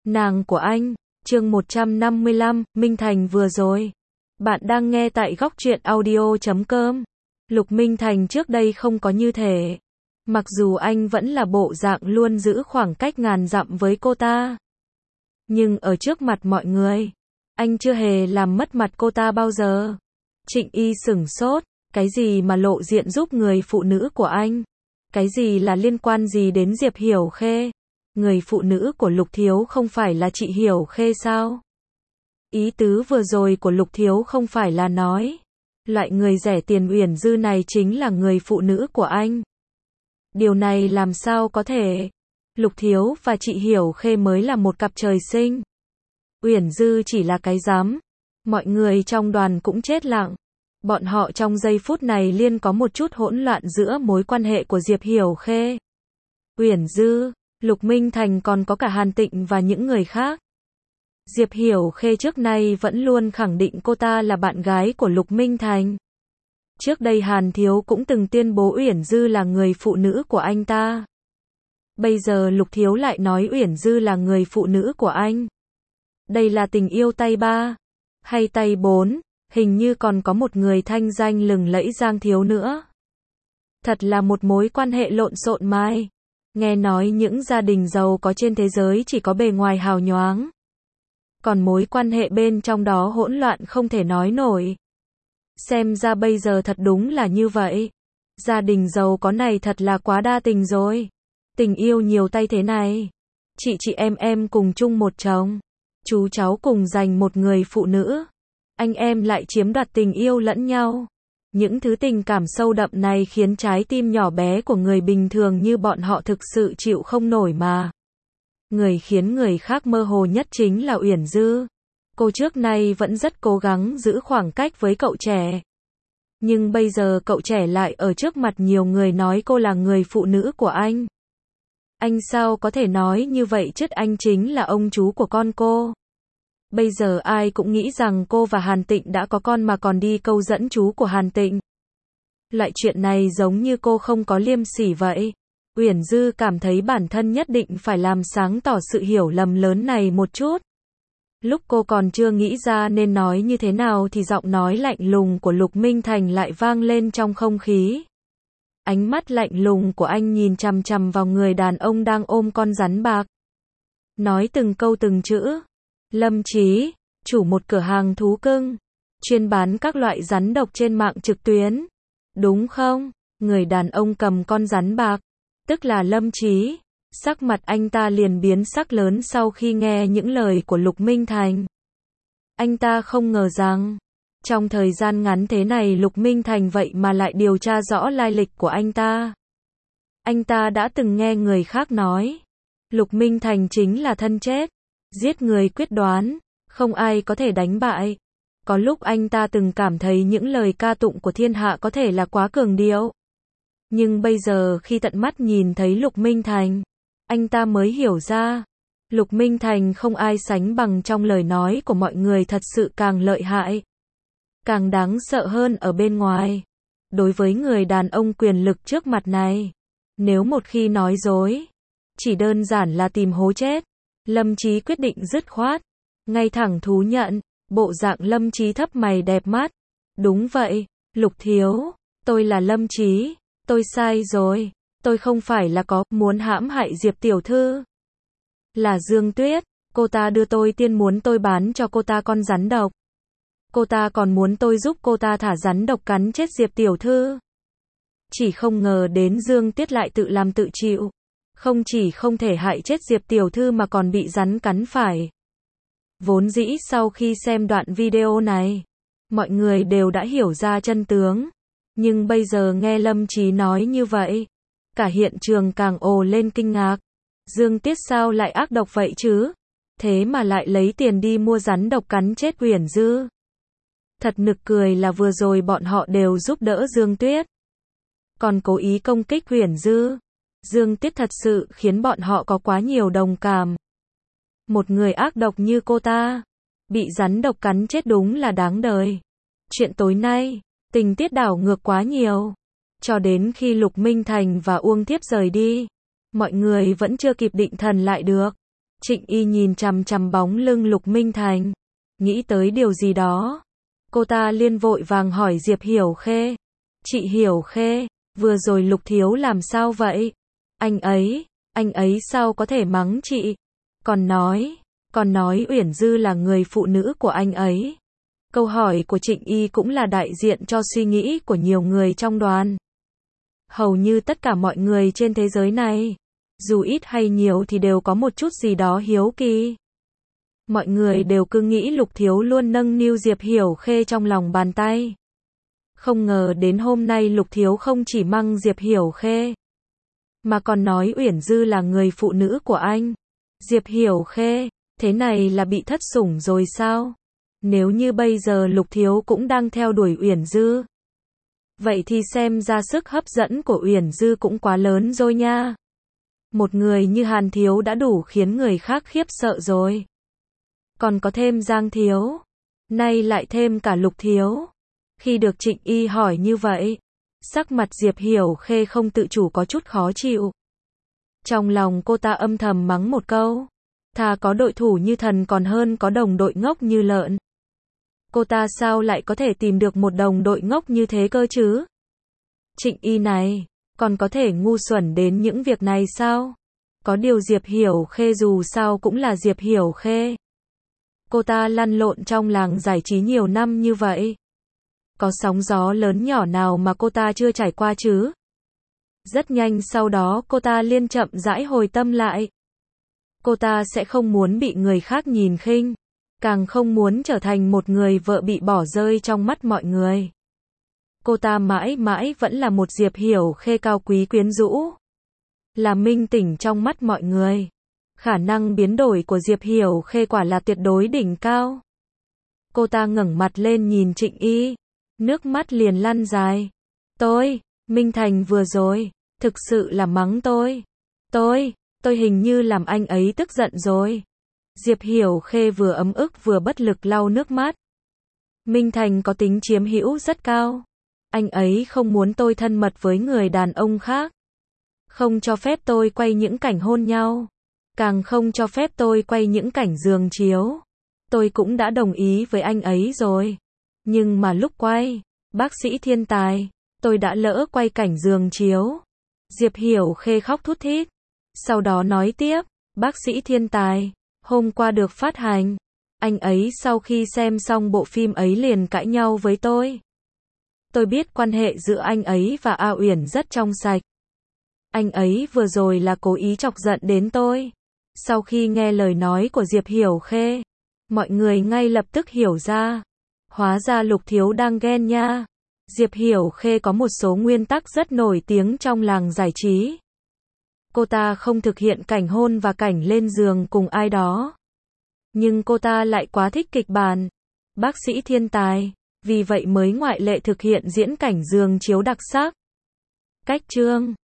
Nàng của anh, chương 155, Minh Thành vừa rồi. Bạn đang nghe tại góc truyện audio.com. Lục Minh Thành trước đây không có như thế. Mặc dù anh vẫn là bộ dạng luôn giữ khoảng cách ngàn dặm với cô ta. Nhưng ở trước mặt mọi người, anh chưa hề làm mất mặt cô ta bao giờ. Trịnh Y sửng sốt, cái gì mà lộ diện giúp người phụ nữ của anh? Cái gì là liên quan gì đến Diệp Hiểu Khê? Người phụ nữ của Lục Thiếu không phải là chị Hiểu Khê sao? Ý tứ vừa rồi của Lục Thiếu không phải là nói, loại người rẻ tiền Uyển Dư này chính là người phụ nữ của anh. Điều này làm sao có thể? Lục Thiếu và chị Hiểu Khê mới là một cặp trời sinh. Uyển Dư chỉ là cái rắm. Mọi người trong đoàn cũng chết lặng. Bọn họ trong giây phút này liên có một chút hỗn loạn giữa mối quan hệ của Diệp Hiểu Khê, Uyển Dư, Lục Minh Thành còn có cả Hàn Tịnh và những người khác. Diệp Hiểu Khê trước nay vẫn luôn khẳng định cô ta là bạn gái của Lục Minh Thành. Trước đây Hàn Thiếu cũng từng tuyên bố Uyển Dư là người phụ nữ của anh ta. Bây giờ Lục Thiếu lại nói Uyển Dư là người phụ nữ của anh. Đây là tình yêu tay ba hay tay bốn? Hình như còn có một người thanh danh lừng lẫy Giang Thiếu nữa. Thật là một mối quan hệ lộn xộn mai. Nghe nói những gia đình giàu có trên thế giới chỉ có bề ngoài hào nhoáng. Còn mối quan hệ bên trong đó hỗn loạn không thể nói nổi. Xem ra bây giờ thật đúng là như vậy. Gia đình giàu có này thật là quá đa tình rồi. Tình yêu nhiều tay thế này. Chị em cùng chung một chồng. Chú cháu cùng dành một người phụ nữ. Anh em lại chiếm đoạt tình yêu lẫn nhau. Những thứ tình cảm sâu đậm này khiến trái tim nhỏ bé của người bình thường như bọn họ thực sự chịu không nổi mà. Người khiến người khác mơ hồ nhất chính là Uyển Dư. Cô trước nay vẫn rất cố gắng giữ khoảng cách với cậu trẻ. Nhưng bây giờ cậu trẻ lại ở trước mặt nhiều người nói cô là người phụ nữ của anh. Anh sao có thể nói như vậy chứ, anh chính là ông chú của con cô. Bây giờ ai cũng nghĩ rằng cô và Hàn Tịnh đã có con mà còn đi câu dẫn chú của Hàn Tịnh. Loại chuyện này giống như cô không có liêm sỉ vậy. Uyển Dư cảm thấy bản thân nhất định phải làm sáng tỏ sự hiểu lầm lớn này một chút. Lúc cô còn chưa nghĩ ra nên nói như thế nào thì giọng nói lạnh lùng của Lục Minh Thành lại vang lên trong không khí. Ánh mắt lạnh lùng của anh nhìn chằm chằm vào người đàn ông đang ôm con rắn bạc. Nói từng câu từng chữ. Lâm Chí, chủ một cửa hàng thú cưng, chuyên bán các loại rắn độc trên mạng trực tuyến. Đúng không? Người đàn ông cầm con rắn bạc, tức là Lâm Chí. Sắc mặt anh ta liền biến sắc lớn sau khi nghe những lời của Lục Minh Thành. Anh ta không ngờ rằng, trong thời gian ngắn thế này Lục Minh Thành vậy mà lại điều tra rõ lai lịch của anh ta. Anh ta đã từng nghe người khác nói, Lục Minh Thành chính là thân chết. Giết người quyết đoán, không ai có thể đánh bại. Có lúc anh ta từng cảm thấy những lời ca tụng của thiên hạ có thể là quá cường điệu. Nhưng bây giờ khi tận mắt nhìn thấy Lục Minh Thành, anh ta mới hiểu ra. Lục Minh Thành không ai sánh bằng, trong lời nói của mọi người thật sự càng lợi hại. Càng đáng sợ hơn ở bên ngoài. Đối với người đàn ông quyền lực trước mặt này, nếu một khi nói dối, chỉ đơn giản là tìm hố chết. Lâm Chí quyết định dứt khoát, ngay thẳng thú nhận, bộ dạng Lâm Chí thấp mày đẹp mắt. Đúng vậy, Lục Thiếu, tôi là Lâm Chí, tôi sai rồi, tôi không phải là có muốn hãm hại Diệp tiểu thư. Là Dương Tuyết, cô ta đưa tôi tiền muốn tôi bán cho cô ta con rắn độc. Cô ta còn muốn tôi giúp cô ta thả rắn độc cắn chết Diệp tiểu thư. Chỉ không ngờ đến Dương Tuyết lại tự làm tự chịu. Không chỉ không thể hại chết Diệp tiểu thư mà còn bị rắn cắn phải. Vốn dĩ sau khi xem đoạn video này, mọi người đều đã hiểu ra chân tướng. Nhưng bây giờ nghe Lâm Chí nói như vậy, cả hiện trường càng ồ lên kinh ngạc. Dương Tuyết sao lại ác độc vậy chứ? Thế mà lại lấy tiền đi mua rắn độc cắn chết Uyển Dư. Thật nực cười là vừa rồi bọn họ đều giúp đỡ Dương Tuyết, còn cố ý công kích Uyển Dư. Dương Tuyết thật sự khiến bọn họ có quá nhiều đồng cảm. Một người ác độc như cô ta, bị rắn độc cắn chết đúng là đáng đời. Chuyện tối nay, tình tiết đảo ngược quá nhiều. Cho đến khi Lục Minh Thành và Uông Thiếp rời đi, mọi người vẫn chưa kịp định thần lại được. Trịnh Y nhìn chằm chằm bóng lưng Lục Minh Thành, nghĩ tới điều gì đó. Cô ta liền vội vàng hỏi Diệp Hiểu Khê. Chị Hiểu Khê, vừa rồi Lục Thiếu làm sao vậy? Anh ấy sao có thể mắng chị? Còn nói Uyển Dư là người phụ nữ của anh ấy. Câu hỏi của Trịnh Y cũng là đại diện cho suy nghĩ của nhiều người trong đoàn. Hầu như tất cả mọi người trên thế giới này, dù ít hay nhiều thì đều có một chút gì đó hiếu kỳ. Mọi người đều cứ nghĩ Lục Thiếu luôn nâng niu Diệp Hiểu Khê trong lòng bàn tay. Không ngờ đến hôm nay Lục Thiếu không chỉ mắng Diệp Hiểu Khê, mà còn nói Uyển Dư là người phụ nữ của anh. Diệp Hiểu Khê, thế này là bị thất sủng rồi sao? Nếu như bây giờ Lục Thiếu cũng đang theo đuổi Uyển Dư, vậy thì xem ra sức hấp dẫn của Uyển Dư cũng quá lớn rồi nha. Một người như Hàn Thiếu đã đủ khiến người khác khiếp sợ rồi. Còn có thêm Giang Thiếu, nay lại thêm cả Lục Thiếu. Khi được Trịnh Y hỏi như vậy, sắc mặt Diệp Hiểu Khê không tự chủ có chút khó chịu. Trong lòng cô ta âm thầm mắng một câu, thà có đội thủ như thần còn hơn có đồng đội ngốc như lợn. Cô ta sao lại có thể tìm được một đồng đội ngốc như thế cơ chứ? Trịnh Y này, còn có thể ngu xuẩn đến những việc này sao? Có điều Diệp Hiểu Khê dù sao cũng là Diệp Hiểu Khê. Cô ta lăn lộn trong làng giải trí nhiều năm như vậy. Có sóng gió lớn nhỏ nào mà cô ta chưa trải qua chứ? Rất nhanh sau đó cô ta liền chậm rãi hồi tâm lại. Cô ta sẽ không muốn bị người khác nhìn khinh, càng không muốn trở thành một người vợ bị bỏ rơi trong mắt mọi người. Cô ta mãi mãi vẫn là một Diệp Hiểu Khê cao quý quyến rũ, là minh tỉnh trong mắt mọi người. Khả năng biến đổi của Diệp Hiểu Khê quả là tuyệt đối đỉnh cao. Cô ta ngẩng mặt lên nhìn Trịnh Y, nước mắt liền lăn dài. Minh Thành vừa rồi, thực sự là mắng tôi. Tôi hình như làm anh ấy tức giận rồi. Diệp Hiểu Khê vừa ấm ức vừa bất lực lau nước mắt. Minh Thành có tính chiếm hữu rất cao. Anh ấy không muốn tôi thân mật với người đàn ông khác. Không cho phép tôi quay những cảnh hôn nhau. Càng không cho phép tôi quay những cảnh giường chiếu. Tôi cũng đã đồng ý với anh ấy rồi. Nhưng mà lúc quay, bác sĩ thiên tài, tôi đã lỡ quay cảnh giường chiếu. Diệp Hiểu Khê khóc thút thít. Sau đó nói tiếp, bác sĩ thiên tài, hôm qua được phát hành. Anh ấy sau khi xem xong bộ phim ấy liền cãi nhau với tôi. Tôi biết quan hệ giữa anh ấy và A Uyển rất trong sạch. Anh ấy vừa rồi là cố ý chọc giận đến tôi. Sau khi nghe lời nói của Diệp Hiểu Khê, mọi người ngay lập tức hiểu ra. Hóa ra Lục Thiếu đang ghen nha. Diệp Hiểu Khê có một số nguyên tắc rất nổi tiếng trong làng giải trí. Cô ta không thực hiện cảnh hôn và cảnh lên giường cùng ai đó. Nhưng cô ta lại quá thích kịch bản bác sĩ thiên tài, vì vậy mới ngoại lệ thực hiện diễn cảnh giường chiếu đặc sắc. Cách chương